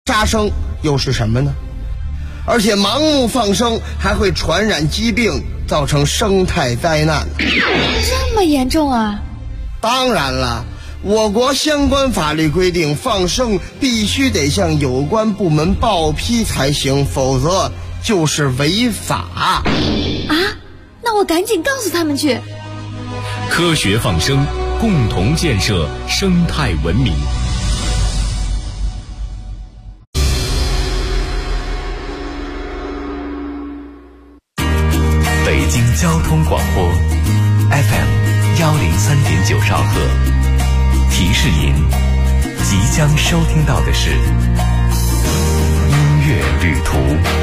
杀生又是什么呢？而且盲目放生还会传染疾病，造成生态灾难。 这么严重啊？ 当然了，我国相关法律规定，放生必须得向有关部门报批才行，否则就是违法。 啊？那我赶紧告诉他们去。 科学放生，共同建设生态文明。北京交通广播 FM103.9兆赫，提示您即将收听到的是音乐旅途。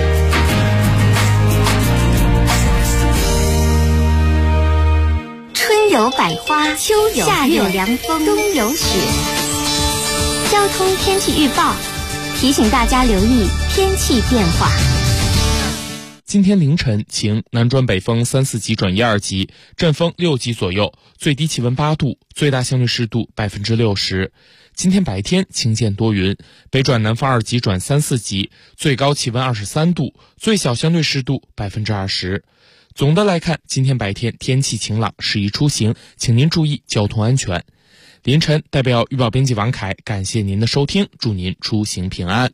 春有百花，秋有夏有凉风，冬有雪。交通天气预报提醒大家留意天气变化。 今天凌晨晴，南转北风3、4级转1、2级，阵风6级左右，最低气温8度，最大相对湿度60%。今天白天晴间多云，北转南风2级转3、4级，最高气温23度，最小相对湿度20%。总的来看，今天白天天气晴朗，适宜出行，请您注意交通安全。凌晨代表预报编辑王凯，感谢您的收听，祝您出行平安。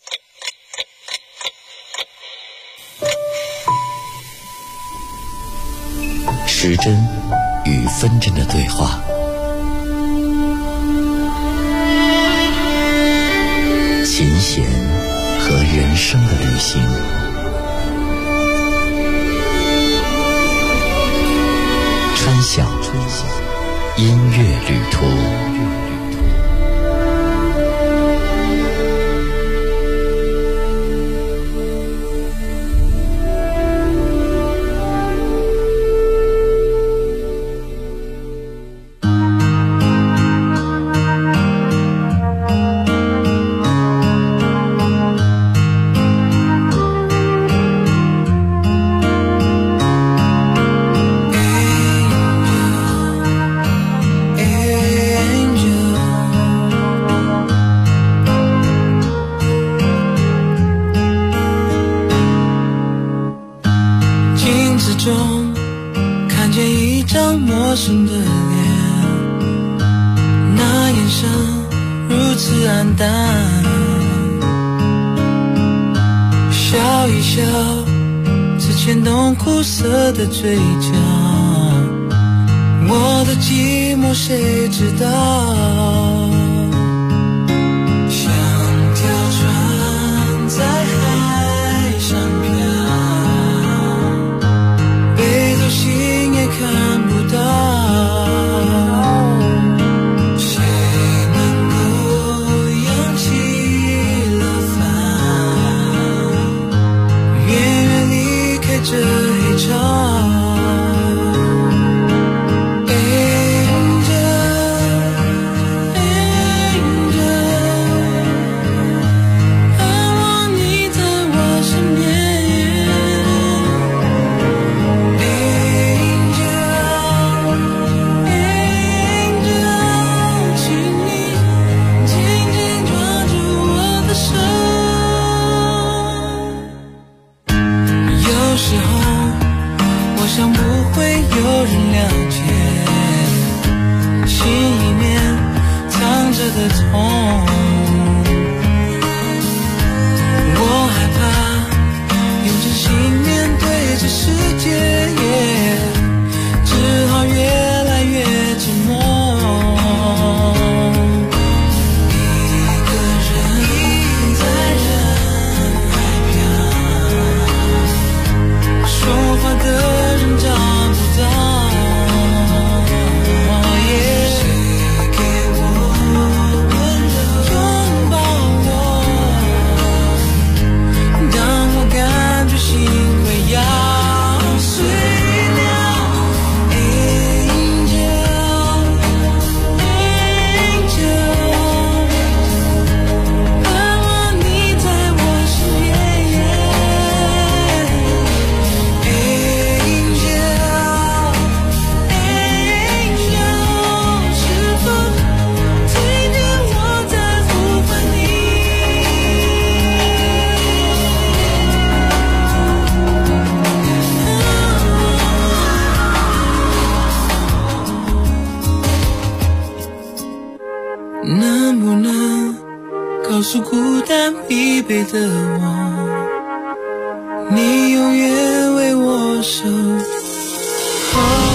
时针与分针的对话，琴弦和人生的旅行，春晓音乐旅途。 陌生的脸，那眼神如此黯淡，笑一笑，只牵动苦涩的嘴角，我的寂寞谁知道？像条船在海上漂，北斗星也看不到，谁能够扬起了帆，远远离开这黑潮。Angel 告诉孤单疲惫的我，你永远为我守候。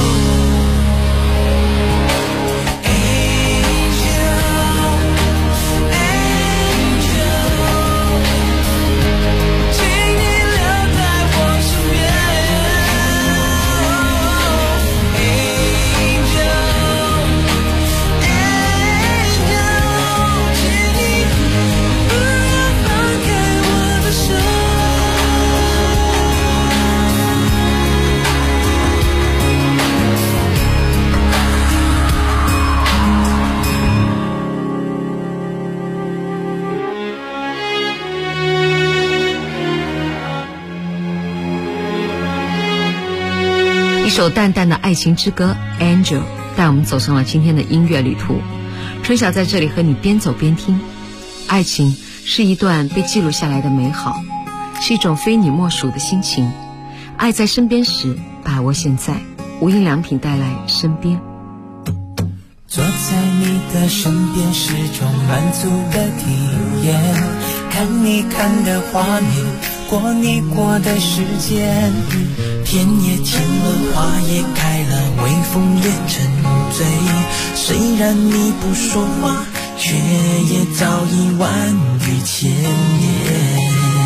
一首淡淡的爱情之歌 Angel 带我们走上了今天的音乐旅途。春晓在这里和你边走边听。爱情是一段被记录下来的美好，是一种非你莫属的心情。爱在身边时，把握现在。无印良品带来身边。 坐在你的身边是种满足的体验，看你看的画面，过你过的时间，天也晴了，花也开了，微风也沉醉。虽然你不说话，却也早已万语千言。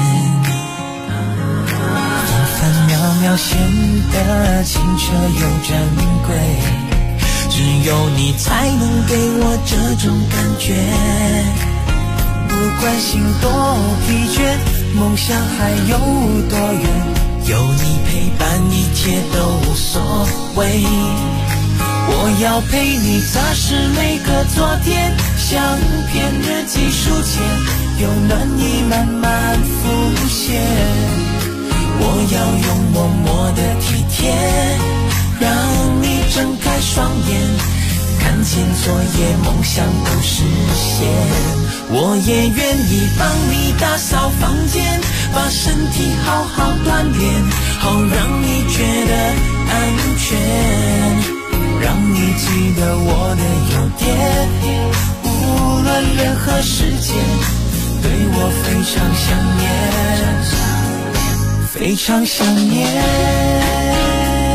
分分秒秒显得清澈又珍贵，只有你才能给我这种感觉。不管心多疲倦，梦想还有多远，有你陪伴，一切都无所谓。我要陪你擦拭每个昨天，像篇日记书签，有暖意慢慢浮现。我要用默默的体贴，让你睁开双眼，看见昨夜梦想都实现。我也愿意帮你打扫房间，把身体好好锻炼，好让你觉得安全，让你记得我的优点，无论任何时间，对我非常想念，非常想念。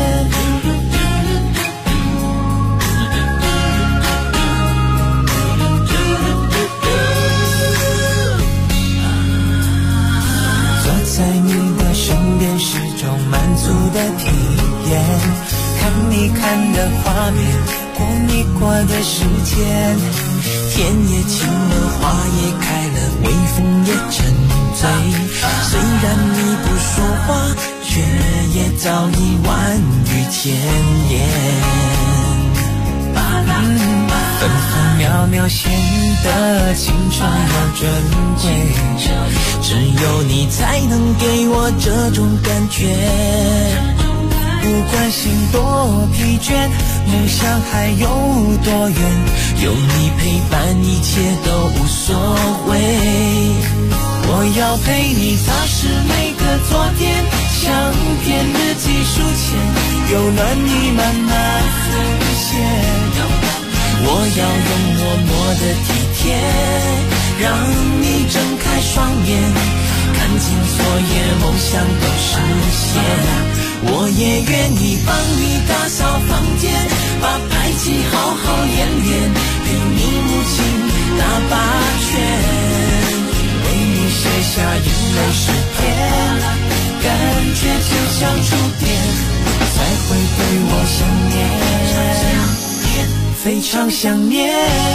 在你的身边是种满足的体验，看你看的画面，过你过的时间，天也晴了，花也开了，微风也沉醉。虽然你不说话，却也早已万语千言。分分秒秒显得清澈又珍贵，只有你才能给我这种感觉。不管心多疲倦，梦想还有多远，有你陪伴，一切都无所谓。我要陪你擦拭每个昨天，像篇日记书签，有暖意慢慢浮现。我要用默默的体贴，让你睁开双眼，看见昨夜梦想都实现。我也愿意帮你打扫房间，把排气好好演练，陪你母亲打八圈，为你写下眼泪诗篇，感觉就像触电，才会对我想念，非常想念。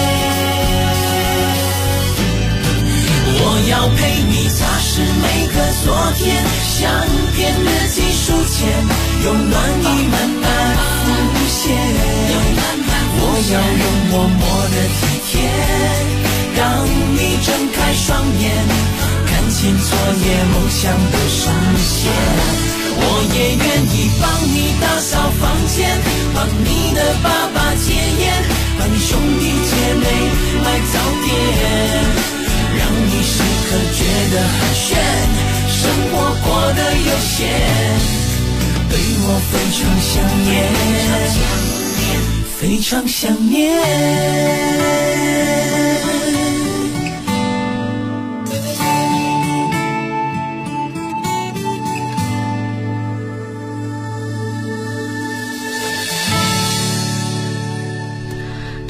我要陪你擦拭每个昨天，像篇日记书签，有暖意慢慢浮现。我要用默默的体贴，让你睁开双眼，看见昨夜梦想的实现。我也愿意帮你打扫房间，帮你的爸爸戒烟，帮你兄弟姐妹买早点，让你时刻觉得很炫，生活过得悠闲，对我非常想念，非常想念。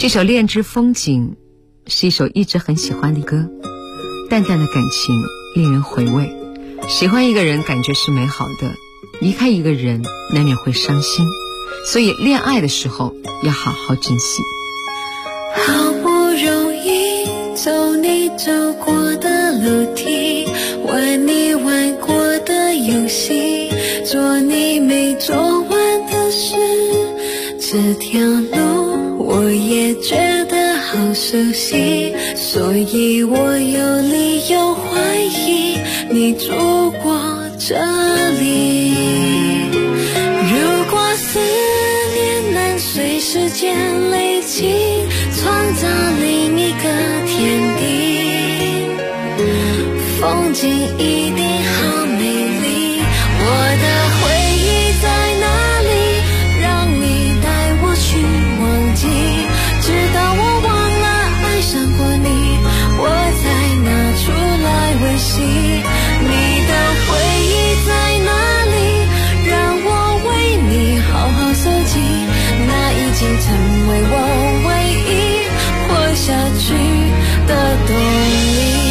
这首《恋之风景》是一首一直很喜欢的歌，淡淡的感情令人回味。喜欢一个人感觉是美好的，离开一个人难免会伤心，所以恋爱的时候要好好珍惜。 好不容易走你走过的楼梯，玩你玩过的游戏，做你没做完的事，这条路我也觉得好熟悉，所以我有理由怀疑你住过这里。如果思念能随时间累积，创造另一个天地，风景一定好美丽。我的回忆在哪里？让你带我去忘记，直到我忘了爱上过你，我才拿出来温习。你的回忆在哪里？让我为你好好收集，那已经成为我唯一活下去的动力。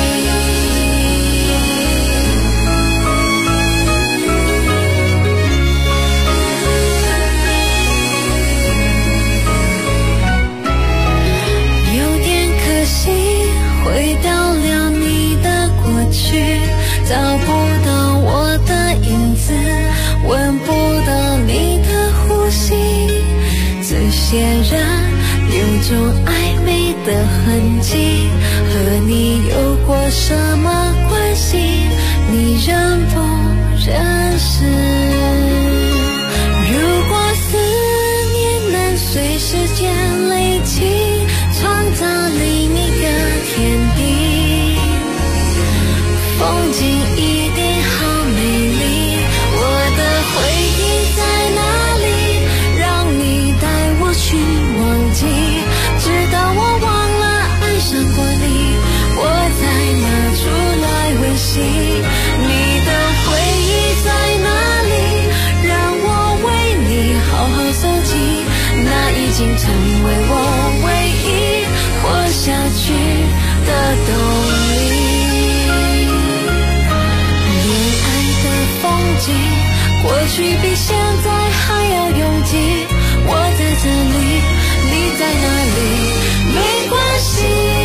有点可惜，回到了你的过去，找不到我的影子，闻不到你的呼吸，这些人有种暧昧的痕迹，和你有过什么关系？你认不认识？如果思念能随时间累积，创造另一个天地，风景一定好美丽。我的回忆在哪里？让你带我去忘记，直到我忘了爱上过你，我才拿出来温习。你的回忆在哪里？让我为你好好收集，那已经成为我唯一活下去的动力。恋爱的风景，过去比现在还要拥挤。我在这里，你在哪里？没关系。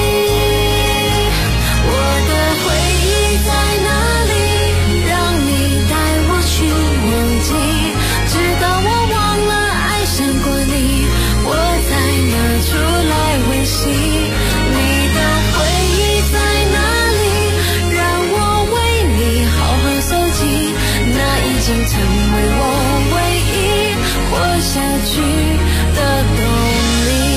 我的回忆在哪里？让你带我去忘记，直到我忘了爱上过你，我才拿出来温习。你的回忆在哪里？让我为你好好收集，那已经成为我唯一活下去的动力。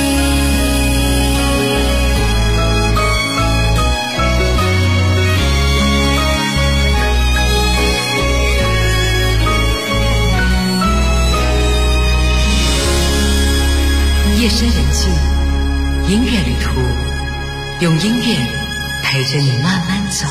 夜深人静，音乐旅途，用音乐陪着你慢慢走。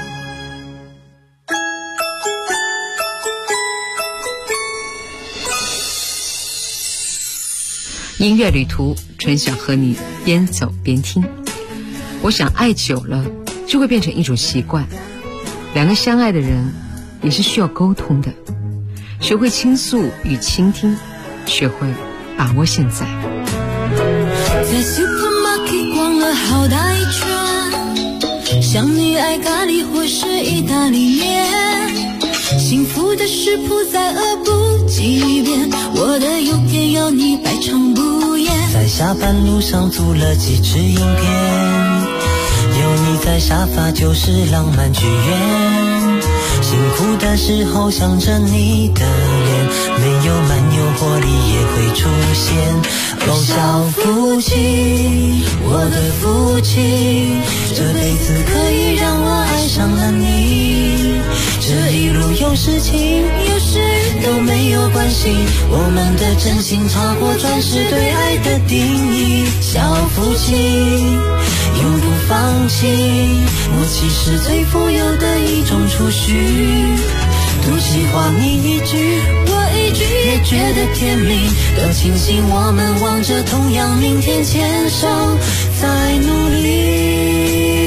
音乐旅途，纯想和你边走边听。我想爱久了就会变成一种习惯，两个相爱的人也是需要沟通的，学会倾诉与倾听，学会把握现在。 在 supermarket 逛了好大一圈，像你爱咖喱或是意大利面，幸福的食谱再恶补几遍，我的优点要你百尝不厌。 在下班路上租了几支影片，有你在沙发就是浪漫剧院，辛苦的时候想着你的脸，没有蛮有活力也会出现。哦，小夫妻，我的夫妻，这辈子可以让我爱上了你。这一路有事情有时都没有关系，我们的真心超过钻石对爱的定义。小夫妻永不放弃，默契是最富有的一种储蓄。赌气话你一句我一句也觉得甜蜜，多庆幸我们望着同样明天，牵手在努力。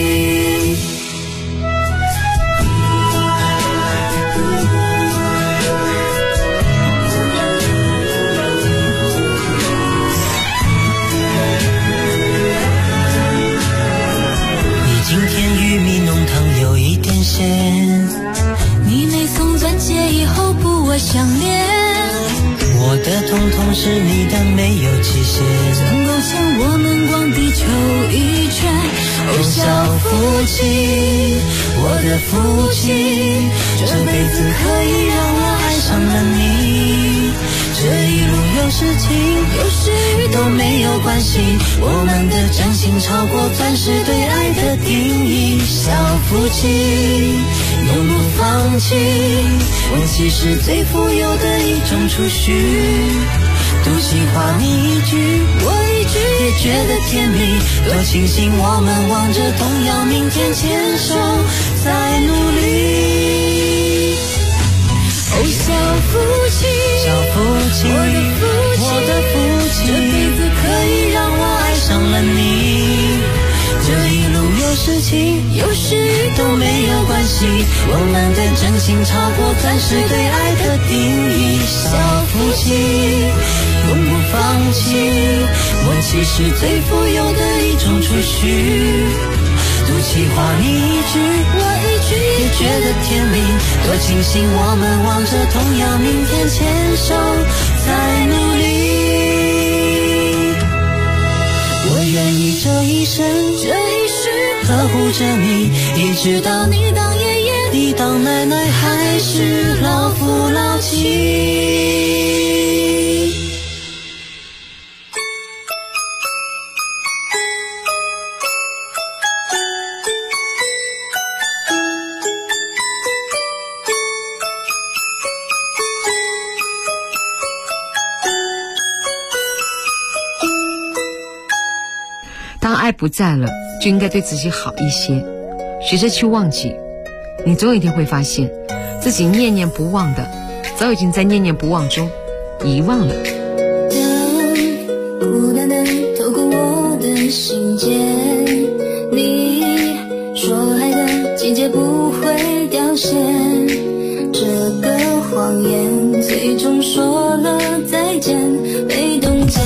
今天玉米浓汤有一点咸， 你没送钻戒以后不会想念， 我的统统是你的没有期限， 能够牵我们逛地球一圈。哦，小夫妻，我的夫妻，这辈子可以让我爱上了你，这一路有事情有时雨都没有关系，我们的真心超过钻石对爱的定义。小夫妻永不放弃，默契是最富有的一种储蓄，赌气话你一句我一句也觉得甜蜜，多庆幸我们望着同样明天，牵手在努力。哦，小夫妻， 小夫妻， 我的夫妻，这辈子可以让我爱上了你，这一路有事情有时雨都没有关系，我们的真心超过钻石对爱的定义。小夫妻永不放弃，默契是最富有的一种储蓄，赌气话你一句我一句也觉得甜蜜，多庆幸我们望着同样明天，牵手在努力。我愿意这一生呵护着你，一直到你当爷爷你当奶奶还是老夫老妻。 当爱不在了，就应该对自己好一些，学着去忘记。你总有一天会发现，自己念念不忘的，早已经在念念不忘中遗忘了。 孤单的透过我的心间，你说爱的季节不会凋谢，这个谎言最终说了再见，被冻结。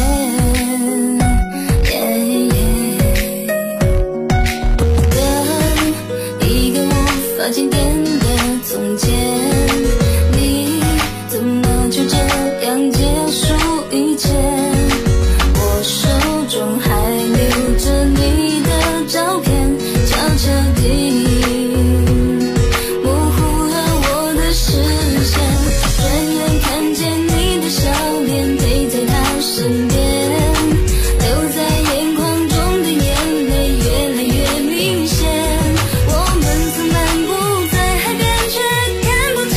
经典的从前，你怎么就这样结束一切？我手中还留着你的照片，悄悄地模糊了我的视线，转眼看见你的笑脸陪在他身边，留在眼眶中的眼泪越来越明显。我们曾漫步在海边，却看不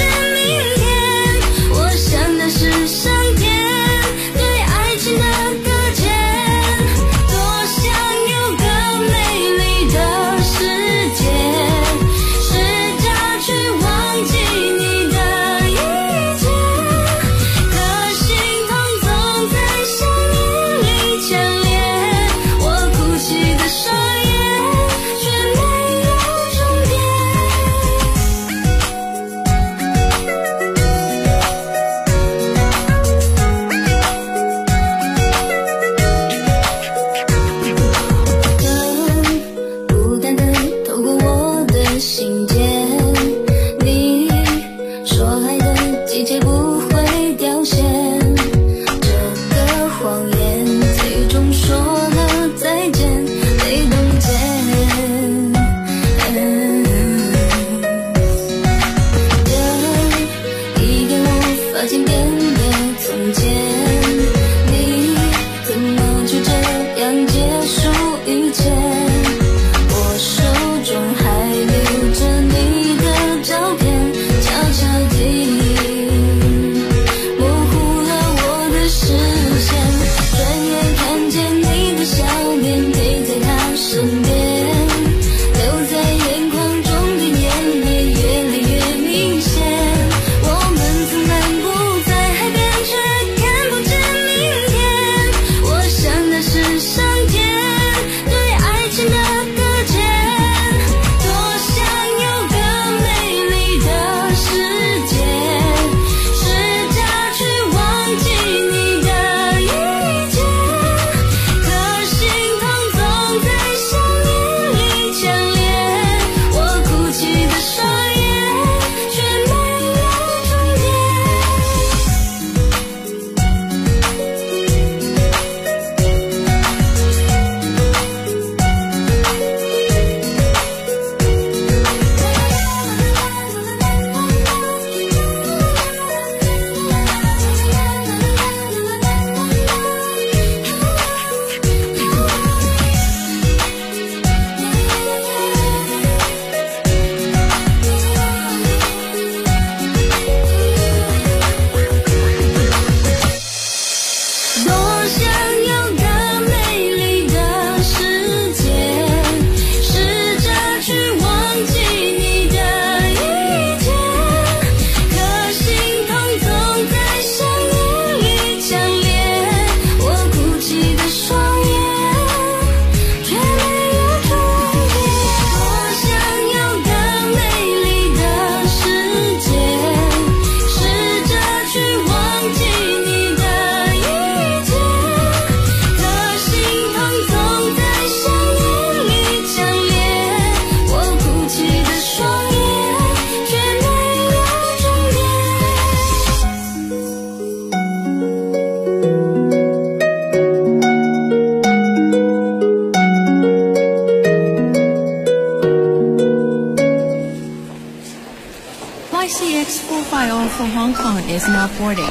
YCX450 for Hong Kong is now boarding.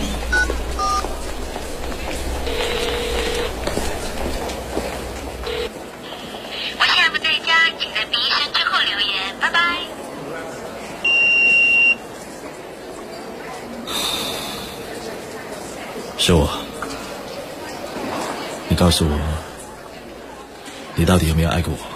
我下不在家，请在B1声之后留言，拜拜。 是我。你告诉我，你到底有没有爱过我？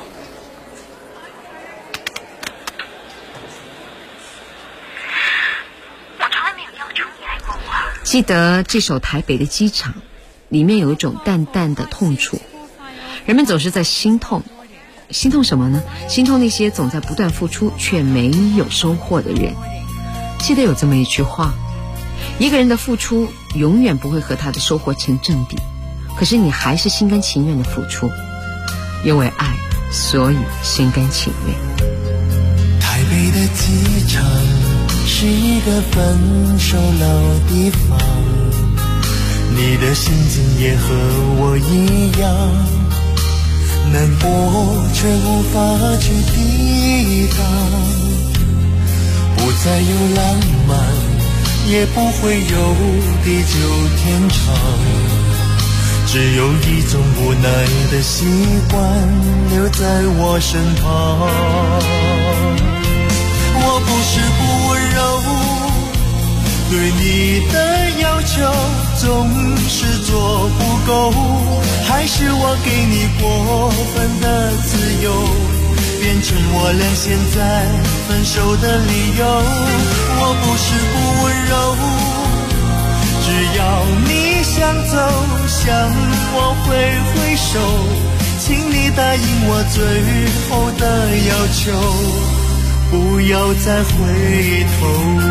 记得这首《台北的机场》，里面有一种淡淡的痛楚，人们总是在心痛。心痛什么呢？心痛那些总在不断付出却没有收获的人。记得有这么一句话，一个人的付出永远不会和他的收获成正比，可是你还是心甘情愿的付出，因为爱，所以心甘情愿。 台北的机场是一个分手老地方，你的心情也和我一样，难过却无法去抵挡，不再有浪漫，也不会有地久天长，只有一种无奈的习惯留在我身旁。我不是不温柔，对你的要求总是做不够，还是我给你过分的自由，变成我俩现在分手的理由。我不是不温柔，只要你想走向我挥挥手，请你答应我最后的要求，不要再回头。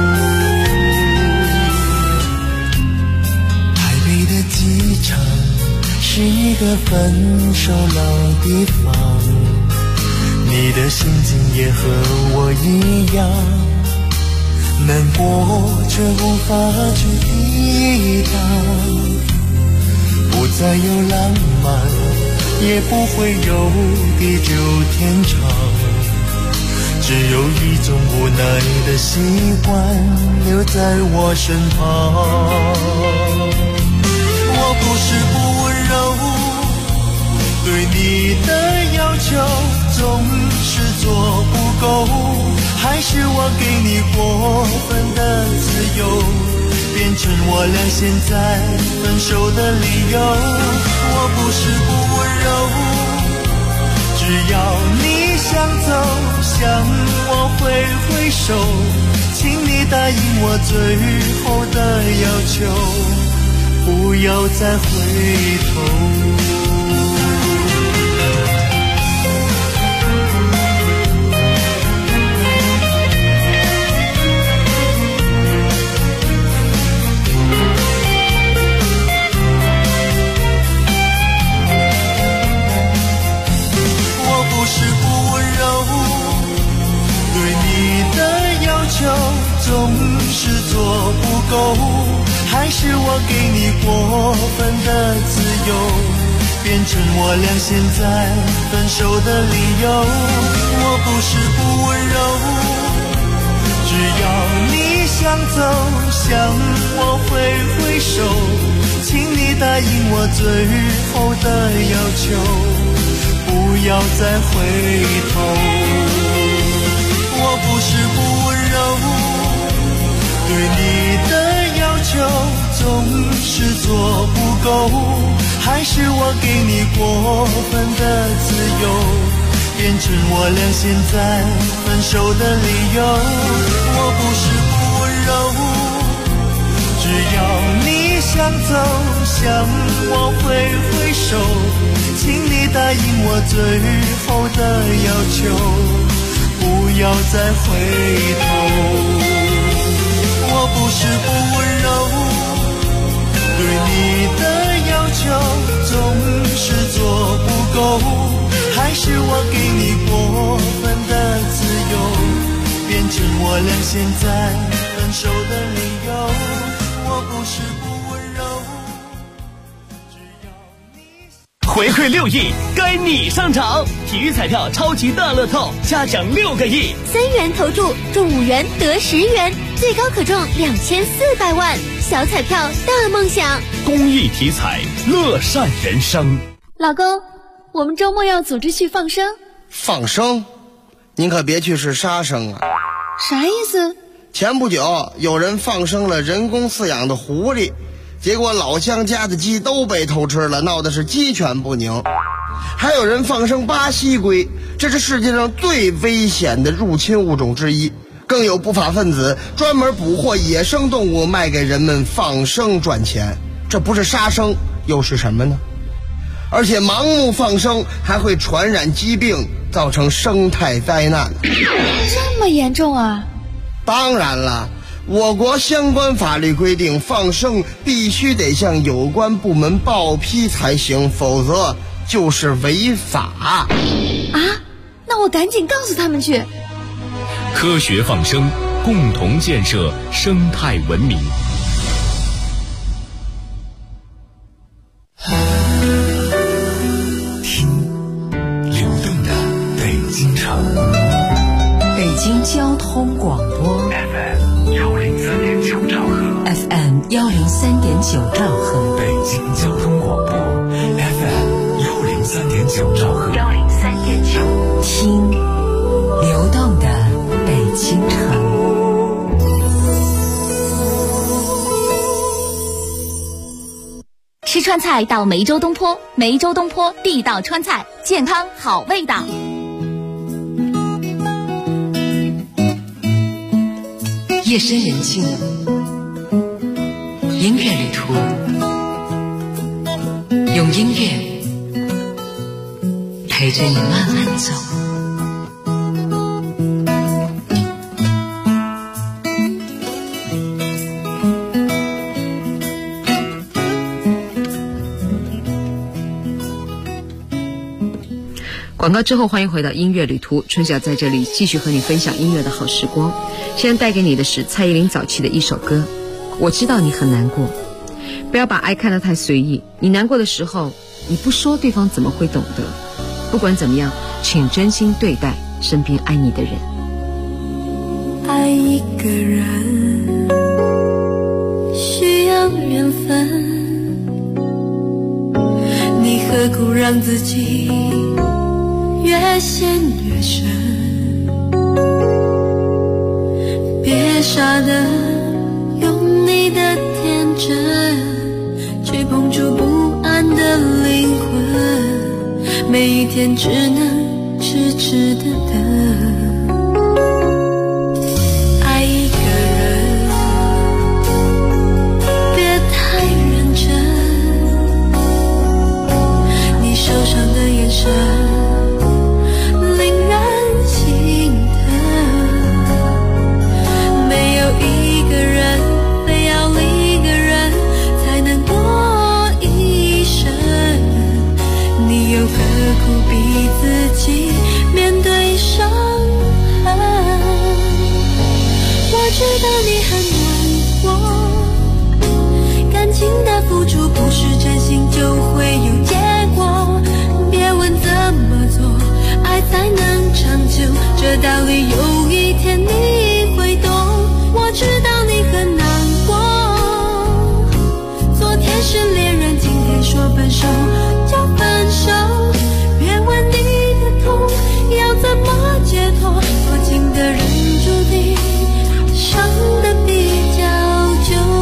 台北的机场是一个分手老地方，你的心情也和我一样，难过却无法去抵挡，不再有浪漫，也不会有地久天长，只有一种无奈的习惯留在我身旁。我不是不温柔，对你的要求总是做不够，还是我给你过分的自由，变成我俩现在分手的理由。我不是不温柔，只要你想走向我挥挥手，请你答应我最后的要求，不要再回头。总是做不够，还是我给你过分的自由，变成我俩现在分手的理由。我不是不温柔，只要你想走向我挥挥手，请你答应我最后的要求，不要再回头。我不是不温柔，对你的要求总是做不够，还是我给你过分的自由，变成我俩现在分手的理由。我不是不温柔，只要你想走向我挥挥手，请你答应我最后的要求，不要再回头。我不是不温柔，对你的要求总是做不够，还是我给你过分的自由，变成我俩现在分手的理由。我不是不温柔，只要你回馈6亿，该你上场！体育彩票超级大乐透，嘉奖6个亿，3 元投注中5元得10元。 最高可中2400万，小彩票大梦想。 公益体彩，乐善人生。 老公，我们周末要组织去放生。 放生？您可别去是杀生啊！ 啥意思？ 前不久有人放生了人工饲养的狐狸，结果老乡家的鸡都被偷吃了，闹的是鸡犬不宁。还有人放生巴西龟，这是世界上最危险的入侵物种之一。更有不法分子专门捕获野生动物卖给人们放生赚钱，这不是杀生又是什么呢？而且盲目放生还会传染疾病，造成生态灾难。 这么严重啊？ 当然了，我国相关法律规定，放生必须得向有关部门报批才行，否则就是违法。 啊？那我赶紧告诉他们去。 科学放生，共同建设生态文明。 听流动的北京城， 北京交通广播 FM 103.9兆赫 FM 103.9兆赫， 北京交通广播 FM 103.9兆赫 103.9， 听流动的北京城。 吃川菜到梅州东坡，梅州东坡地道川菜，健康好味道。 夜深人静，音乐旅途，用音乐陪着你慢慢走。广告之后，欢迎回到音乐旅途。春晓在这里继续和你分享音乐的好时光。现在带给你的是蔡依林早期的一首歌，我知道你很难过。不要把爱看得太随意，你难过的时候，你不说，对方怎么会懂得？不管怎么样，请真心对待身边爱你的人。 爱一个人需要缘分，你何苦让自己越陷越深？别傻的用你的天真去碰触不安的灵魂，每一天只能痴痴的等。爱一个人别太认真，你受伤的眼神面对伤痕，我知道你很难过，感情的付出不是真心就会有结果，别问怎么做爱才能长久，这道理有一天你会懂。我知道你很难过，昨天是恋人，今天说分手就分手，别问你要怎么解脱，多情的人注定伤得比较久。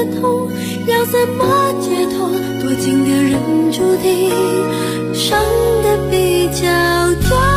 的痛，要怎么解脱？多情的人注定伤得比较多。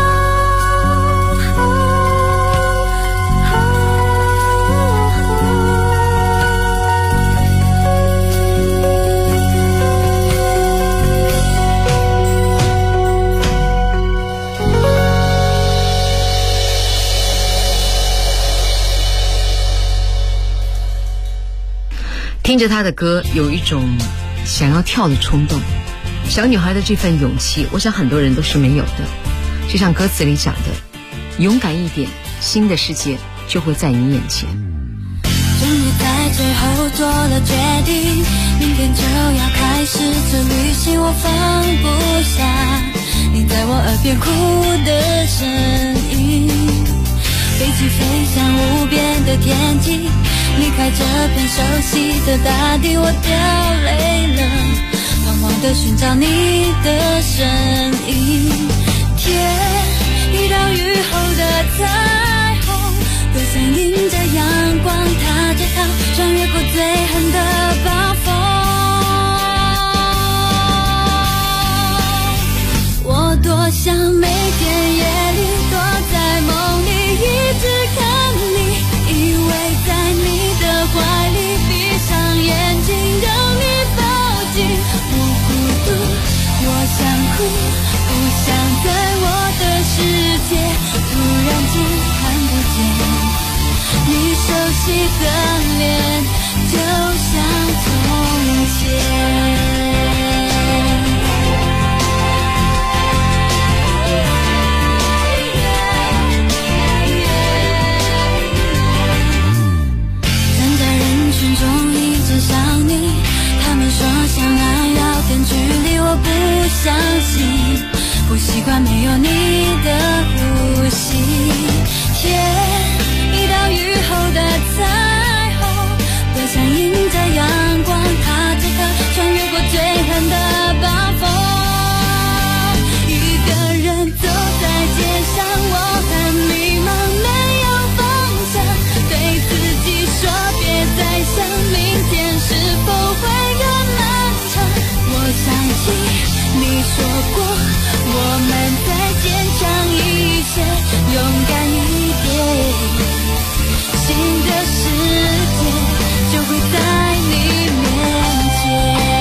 听着他的歌，有一种想要跳的冲动。小女孩的这份勇气，我想很多人都是没有的。就像歌词里讲的，勇敢一点，新的世界就会在你眼前。 终于在最后做了决定，明天就要开始这旅行，我放不下你在我耳边哭的声音。飞机飞向无边的天际，离开这片熟悉的大地，我掉泪了，茫茫的寻找你的身影。天一道雨后的彩虹，歌声迎着阳光，踏着它穿越过最狠的暴风。我多想每天夜里躲在梦里，一直看你，依偎在你的怀里，闭上眼睛让你抱紧。我孤独，我想哭，不想在我的世界突然间看不见你熟悉的脸，就像从前。相爱要点距离，我不相信，不习惯没有你的呼吸。天一道雨后的彩虹，歌声迎着阳光，踏着它穿越过最狠的暴风。一个人走在街上，我很迷茫，没有方向，对自己说别再想，明天是否会我相信你说过，我们再坚强一些，勇敢一点，新的世界就会在你面前。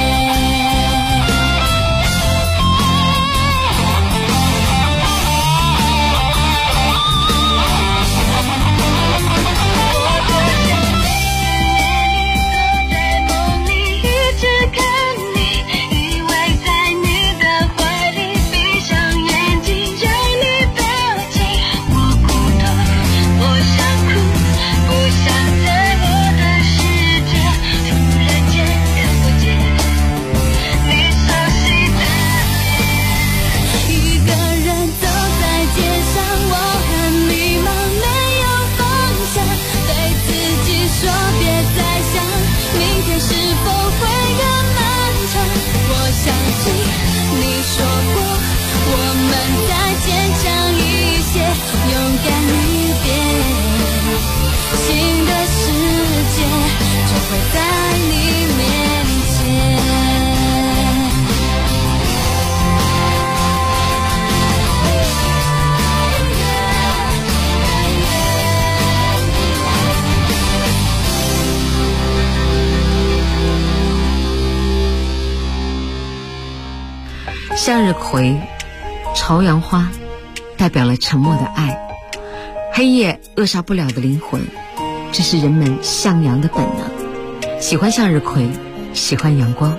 向日葵、朝阳花代表了沉默的爱，黑夜扼杀不了的灵魂，这是人们向阳的本能。喜欢向日葵，喜欢阳光。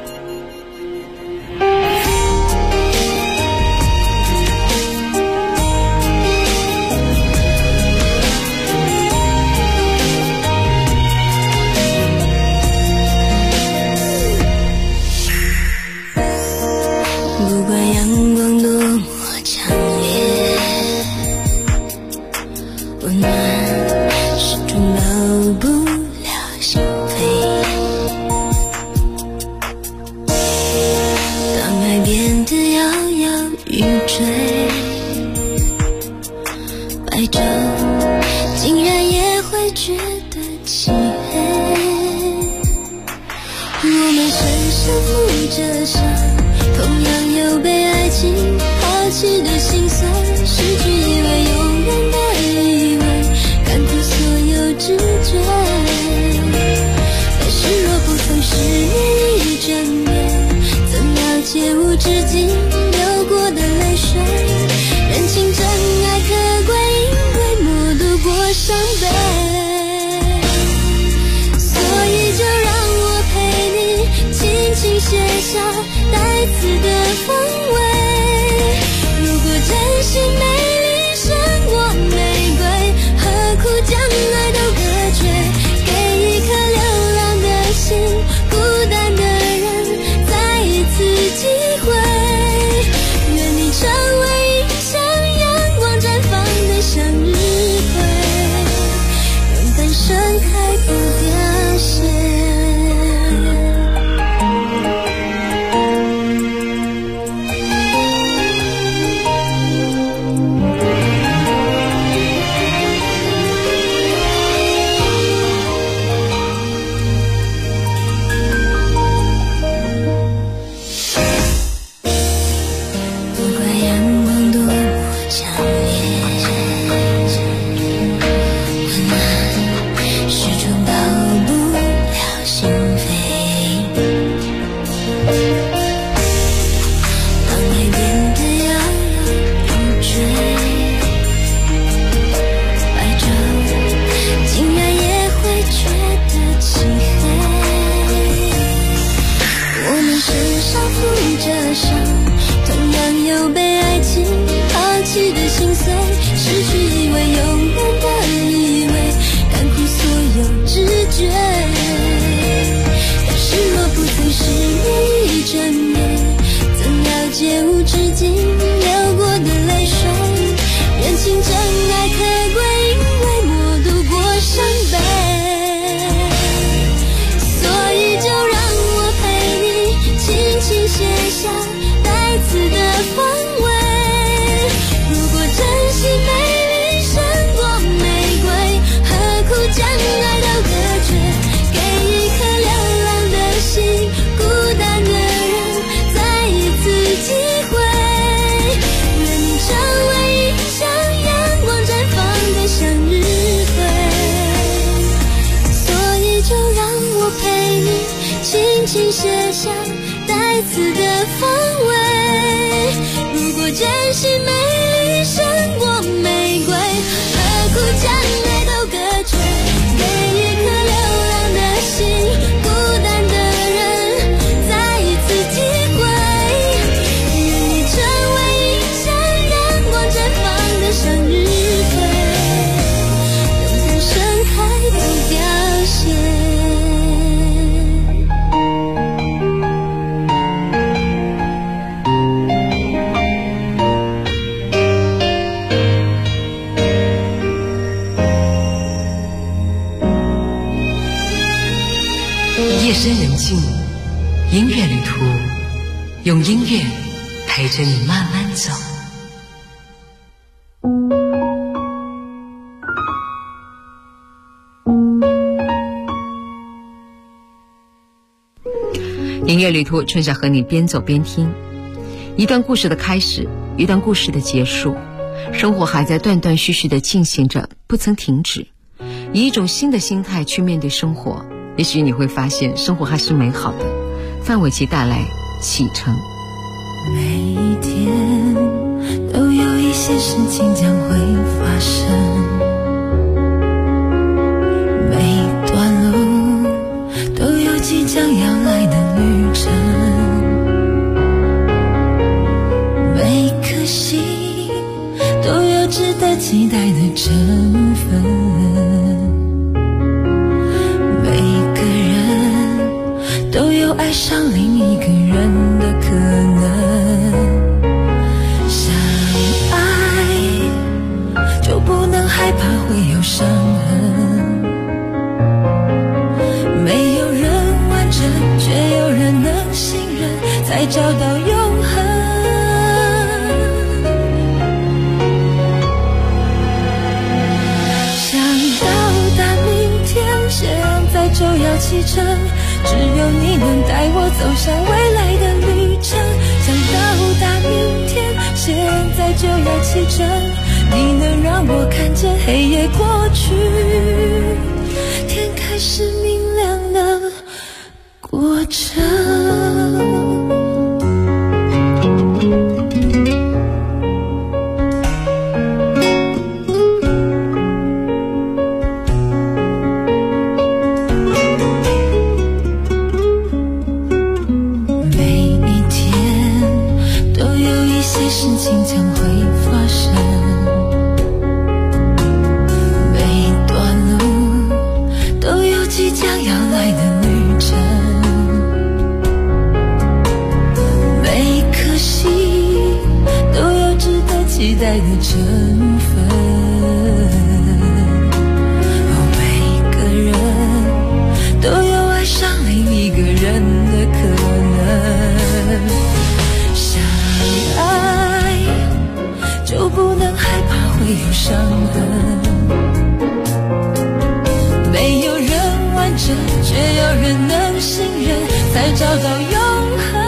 身负着伤，同样有被爱情抛弃的心酸，失去以为永远的以为，干枯所有知觉。但是若不曾10年一转眼，怎了解无止境流过的泪水？人情真爱可贵，因为默度过伤悲。所以就让我陪你轻轻写下带刺的风味。如果真心美丽胜过玫瑰，何苦将爱都隔绝？给一颗流浪的心，孤单的人再一次机会。愿你成为映像阳光绽放的向日葵，永远盛开不凋谢。请写下带刺的风味。如果真心美丽胜过玫瑰，何苦将爱都隔绝？给一颗流浪的心，孤单的人再一次机会。愿你成为映像阳光绽放的向日葵，永远盛开不凋谢。 夜深人静，音乐旅途，用音乐陪着你慢慢走。音乐旅途，春晓和你边走边听。一段故事的开始，一段故事的结束，生活还在断断续续地进行着，不曾停止。以一种新的心态去面对生活，也许你会发现生活还是美好的。范玮琪带来启程。 每一天都有一些事情将会发生，每一段路都有即将要来的旅程，每颗心都有值得期待的成分，都有爱上另一个人的可能。相爱就不能害怕会有伤痕，没有人完整，却有人能信任，才找到永恒。想到达明天，斜阳在就要启程， 只有你能带我走向未来的旅程。想到达明天，现在就要启程，你能让我看见黑夜过去，天开始明亮的过程。期待的成分，每个人都有爱上另一个人的可能。相爱就不能害怕会有伤痕，没有人完整，却有人能信任，才找到永恒。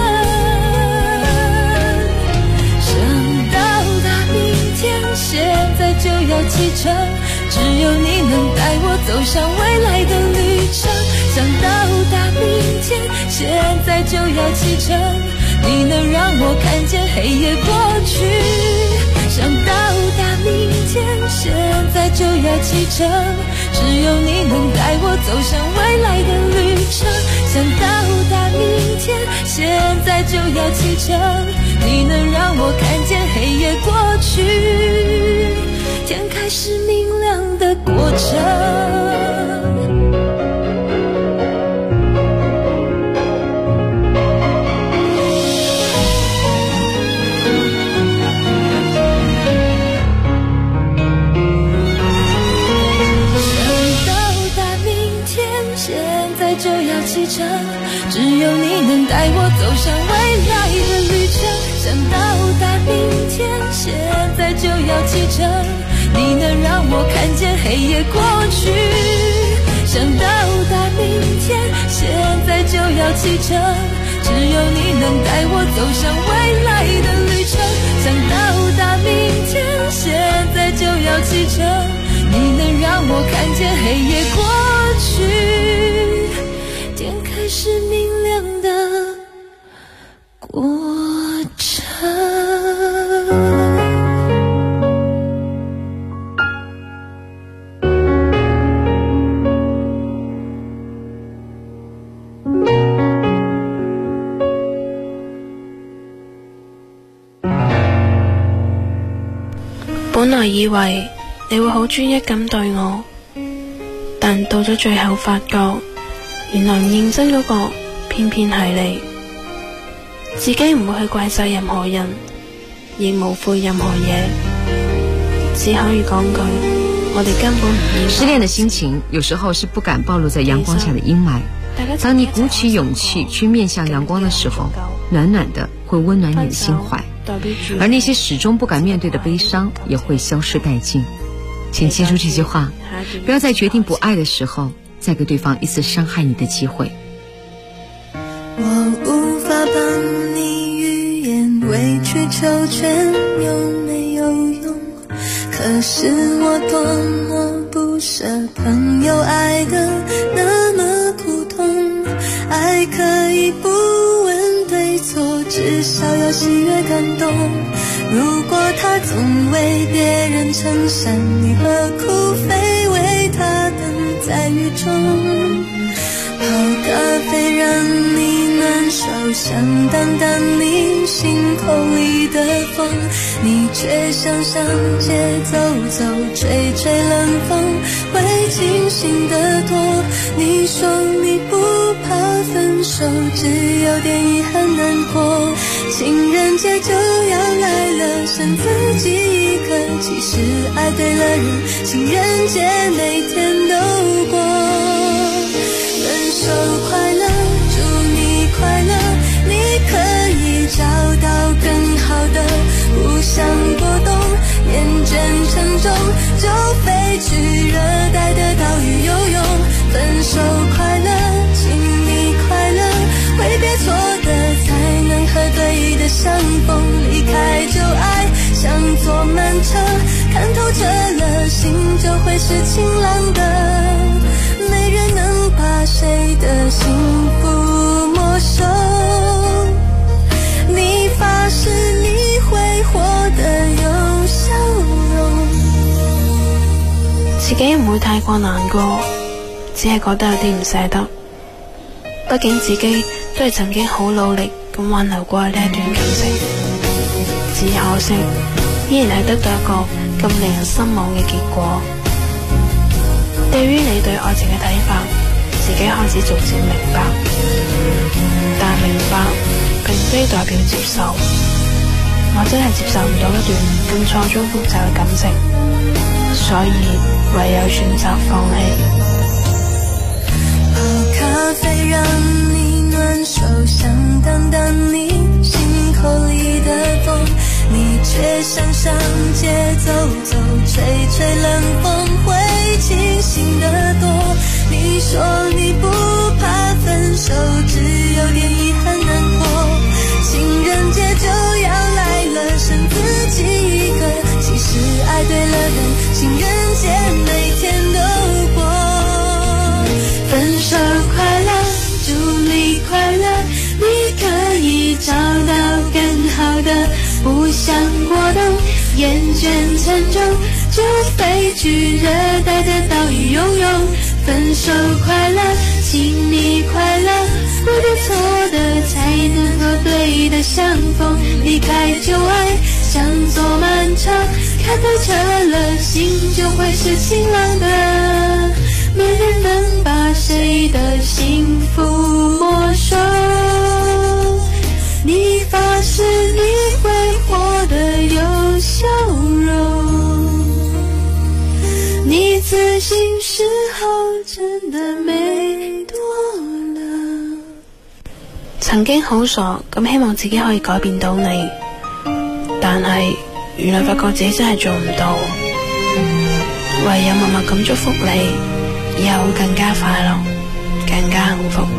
现在就要启程，只有你能带我走向未来的旅程。想到达明天，现在就要启程，你能让我看见黑夜过去。想到达明天，现在就要启程，只有你能带我走向未来的旅程。想到达明天，现在就要启程，你能让我看见黑夜过去，天开始明亮的过程。就要启程，只有你能带我走向未来的旅程。想到达明天，现在就要启程，你能让我看见黑夜过去。想到达明天，现在就要启程，只有你能带我走向未来的旅程。想到达明天，现在就要启程，你能让我看见黑夜过去，天开始明亮的过程。 本來以為你會好專一咁對我，但到咗最後發覺原來唔認真嗰個偏偏係你。自己唔會去怪責任何人，亦無悔任何嘢，只可以講句我哋根本唔應該。 失戀的心情有時候是不敢暴露在陽光下的陰霾，當你鼓起勇氣去面向陽光的時候，暖暖的會溫暖你的心懷，而那些始終不敢面對的悲傷也會消失殆盡。請記住這句話，不要在決定不愛的時候再給對方一次傷害你的機會。 我無法幫你預言委曲求全有沒有用，可是我多麼不捨朋友愛得那麼苦痛。愛可以不問對錯，至少要喜悅感動。如果他總為別人撐傘，你何苦非為他等在雨中？泡咖啡讓你暖手，想淡淡你心口裡的風，你卻想上街走走，吹吹冷風，會清醒得多。你說你不怕分手，只有點遺憾難過。情人節就要來了，剩自己一個，其實愛對了人，情人節每天都過。分手快樂，祝你快樂，你可以找到更好的，互相波動，厭倦沉重，就飛去熱帶的島嶼游泳。分手快樂，請你快会是晴朗的，没人能把谁的幸福没收。你发誓你會活得有笑容， 自己唔會太過難過，只係覺得有啲唔捨得。畢竟自己都係曾經好努力咁挽留過呢一段感情，只可惜依然係得到一個咁令人失望嘅結果。對於你對愛情嘅睇法，自己開始逐漸明白，但明白並非代表接受，我真係接受唔到一段咁錯綜複雜嘅感情，所以唯有選擇放棄。 泡咖啡讓你暖手，想當當你心口裡的風，你卻想上街走走，吹吹冷風會清醒得多。你說你不怕分手，只有點遺憾難過，情人節就要來了，剩自己一個，其實愛對了人，情人節每天都過。分手快樂，祝你快樂，你可以找到更好的，不想過冬，厭倦沉重，就飛去熱帶的島嶼游泳。分手快樂，請你快樂，不對錯的才能夠對的相逢，離開舊愛，像坐慢車，看透徹了，心就會是晴朗的，沒人能把誰的幸福沒收。你發誓你會活得有笑容，你自信時候真的美多了。 曾經好傻咁希望自己可以改變到你，但係原來發覺自己真係做唔到，唯有默默咁祝福你以後會更加快樂，更加幸福。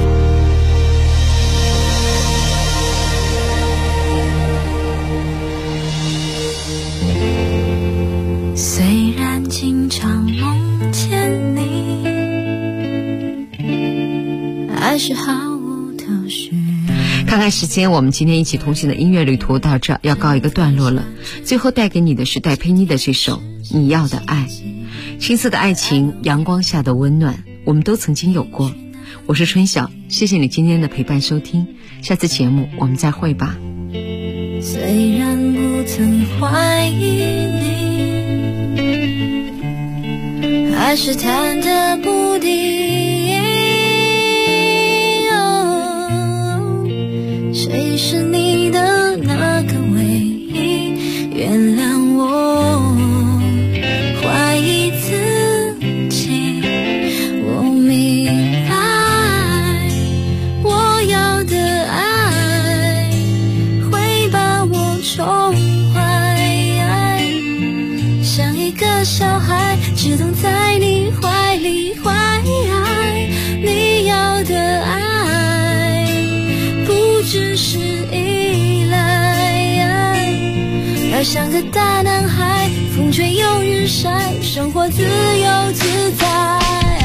雖然經常夢見你，愛是毫無頭緒。 看看時間，我們今天一起同行的音樂旅途到這要告一個段落了。最後帶給你的是戴佩妮的這首《你要的愛》。青澀的愛情，陽光下的溫暖，我們都曾經有過。我是春曉，謝謝你今天的陪伴收聽，下次節目我們再會吧。 雖然不曾懷疑你，還是忐忑不定，誰是你的那個唯一，原諒我懷疑自己，我明白我要的愛會把我寵壞，像一個小孩只懂在你懷裡懷愛，你要的愛不只是依賴，而像個大男孩，風吹又日曬，生活自由自在。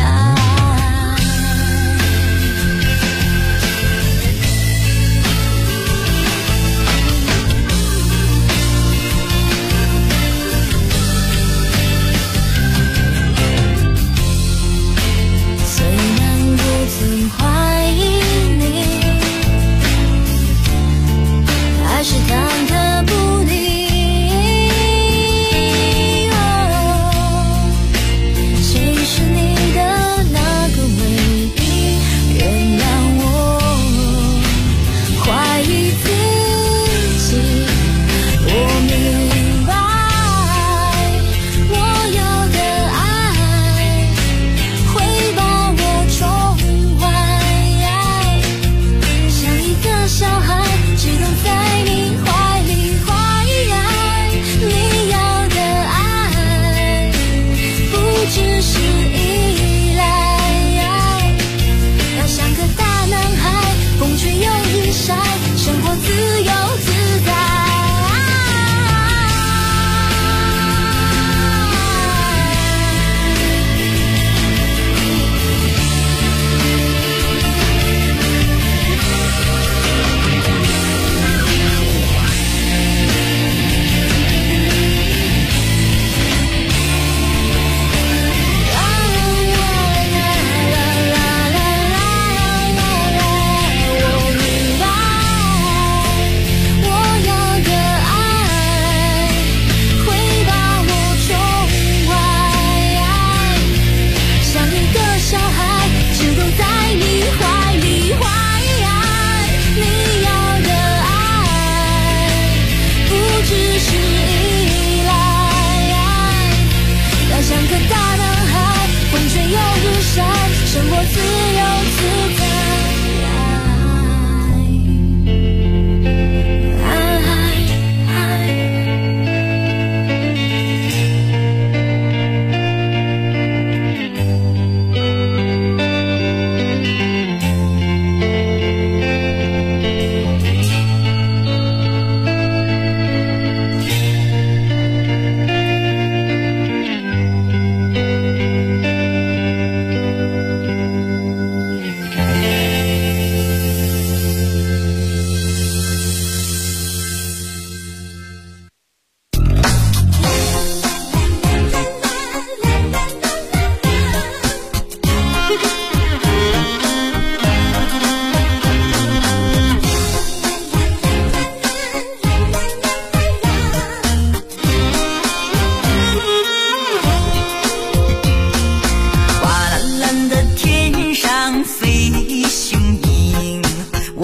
雖然不曾懷疑你，還是忐忑不定，誰是你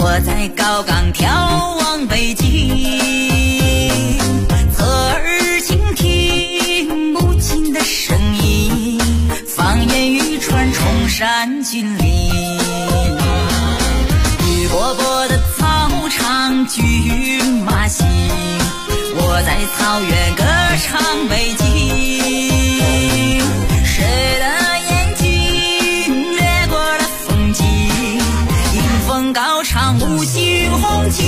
我在高岗眺望北京，侧耳倾听母亲的声音，方言语传崇山峻岭。绿波波的草场骏马行，我在草原歌唱北京。谁的眼睛掠过了风景，迎风高唱五星红旗。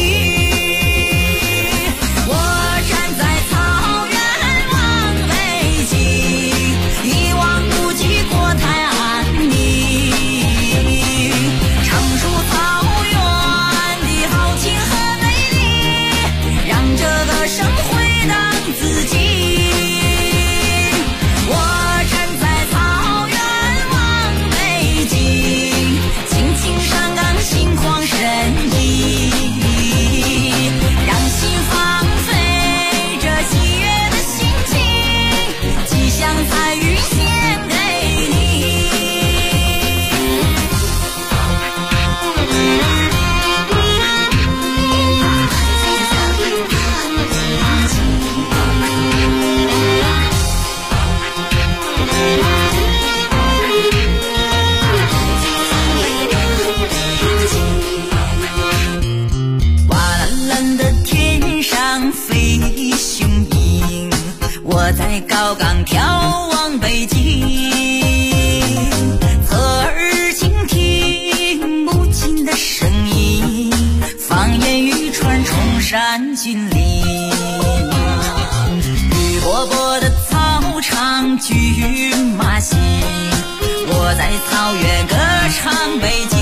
我站在草原望北京，一望无际国泰安宁，唱出草原的豪情和美丽，让这个生回荡自己。我站在草原望北京，青青山岗心旷神怡，让心放飞这喜悦的心情，吉祥彩云献给你。瓦蓝蓝的天上飞雄鹰，我在高岗眺望北京，侧耳倾听母亲的声音，方言语传崇山峻岭。绿波波的草场骏马行，我在草原歌唱北京。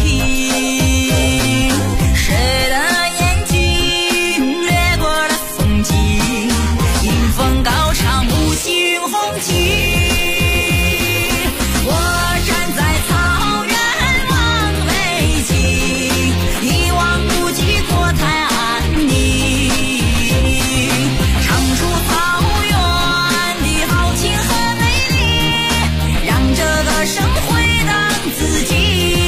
谁的眼睛掠过了风景，迎风高唱五星红旗。我站在草原望北京，一望无际国泰安宁，唱出草原的豪情和美丽，让这个生回荡自己。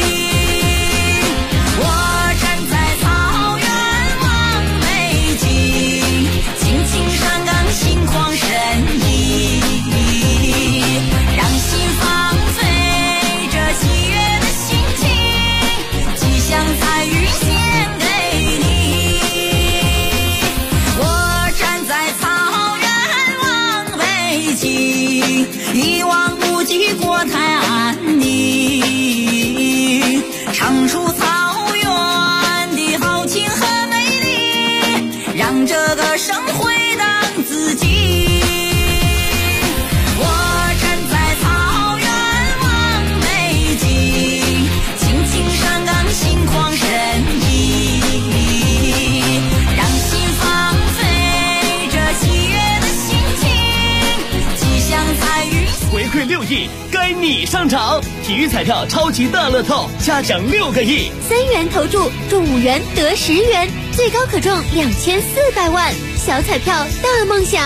我站在草原望北京，青青山岗心旷神怡，让心放飞这喜悦的心情，吉祥彩云献给你。我站在草原望北京，一望无际国泰安宁，唱出草原的豪情和美丽，让这个生回荡自己。我站在草原望北京，青青山岗心旷神怡，让心放飞这喜悦的心情，吉祥彩云。 回馈6亿，该你上场！体育彩票超级大乐透，嘉奖6个亿 ，3元投注中5元得10元，最高可中2400万。小彩票大梦想。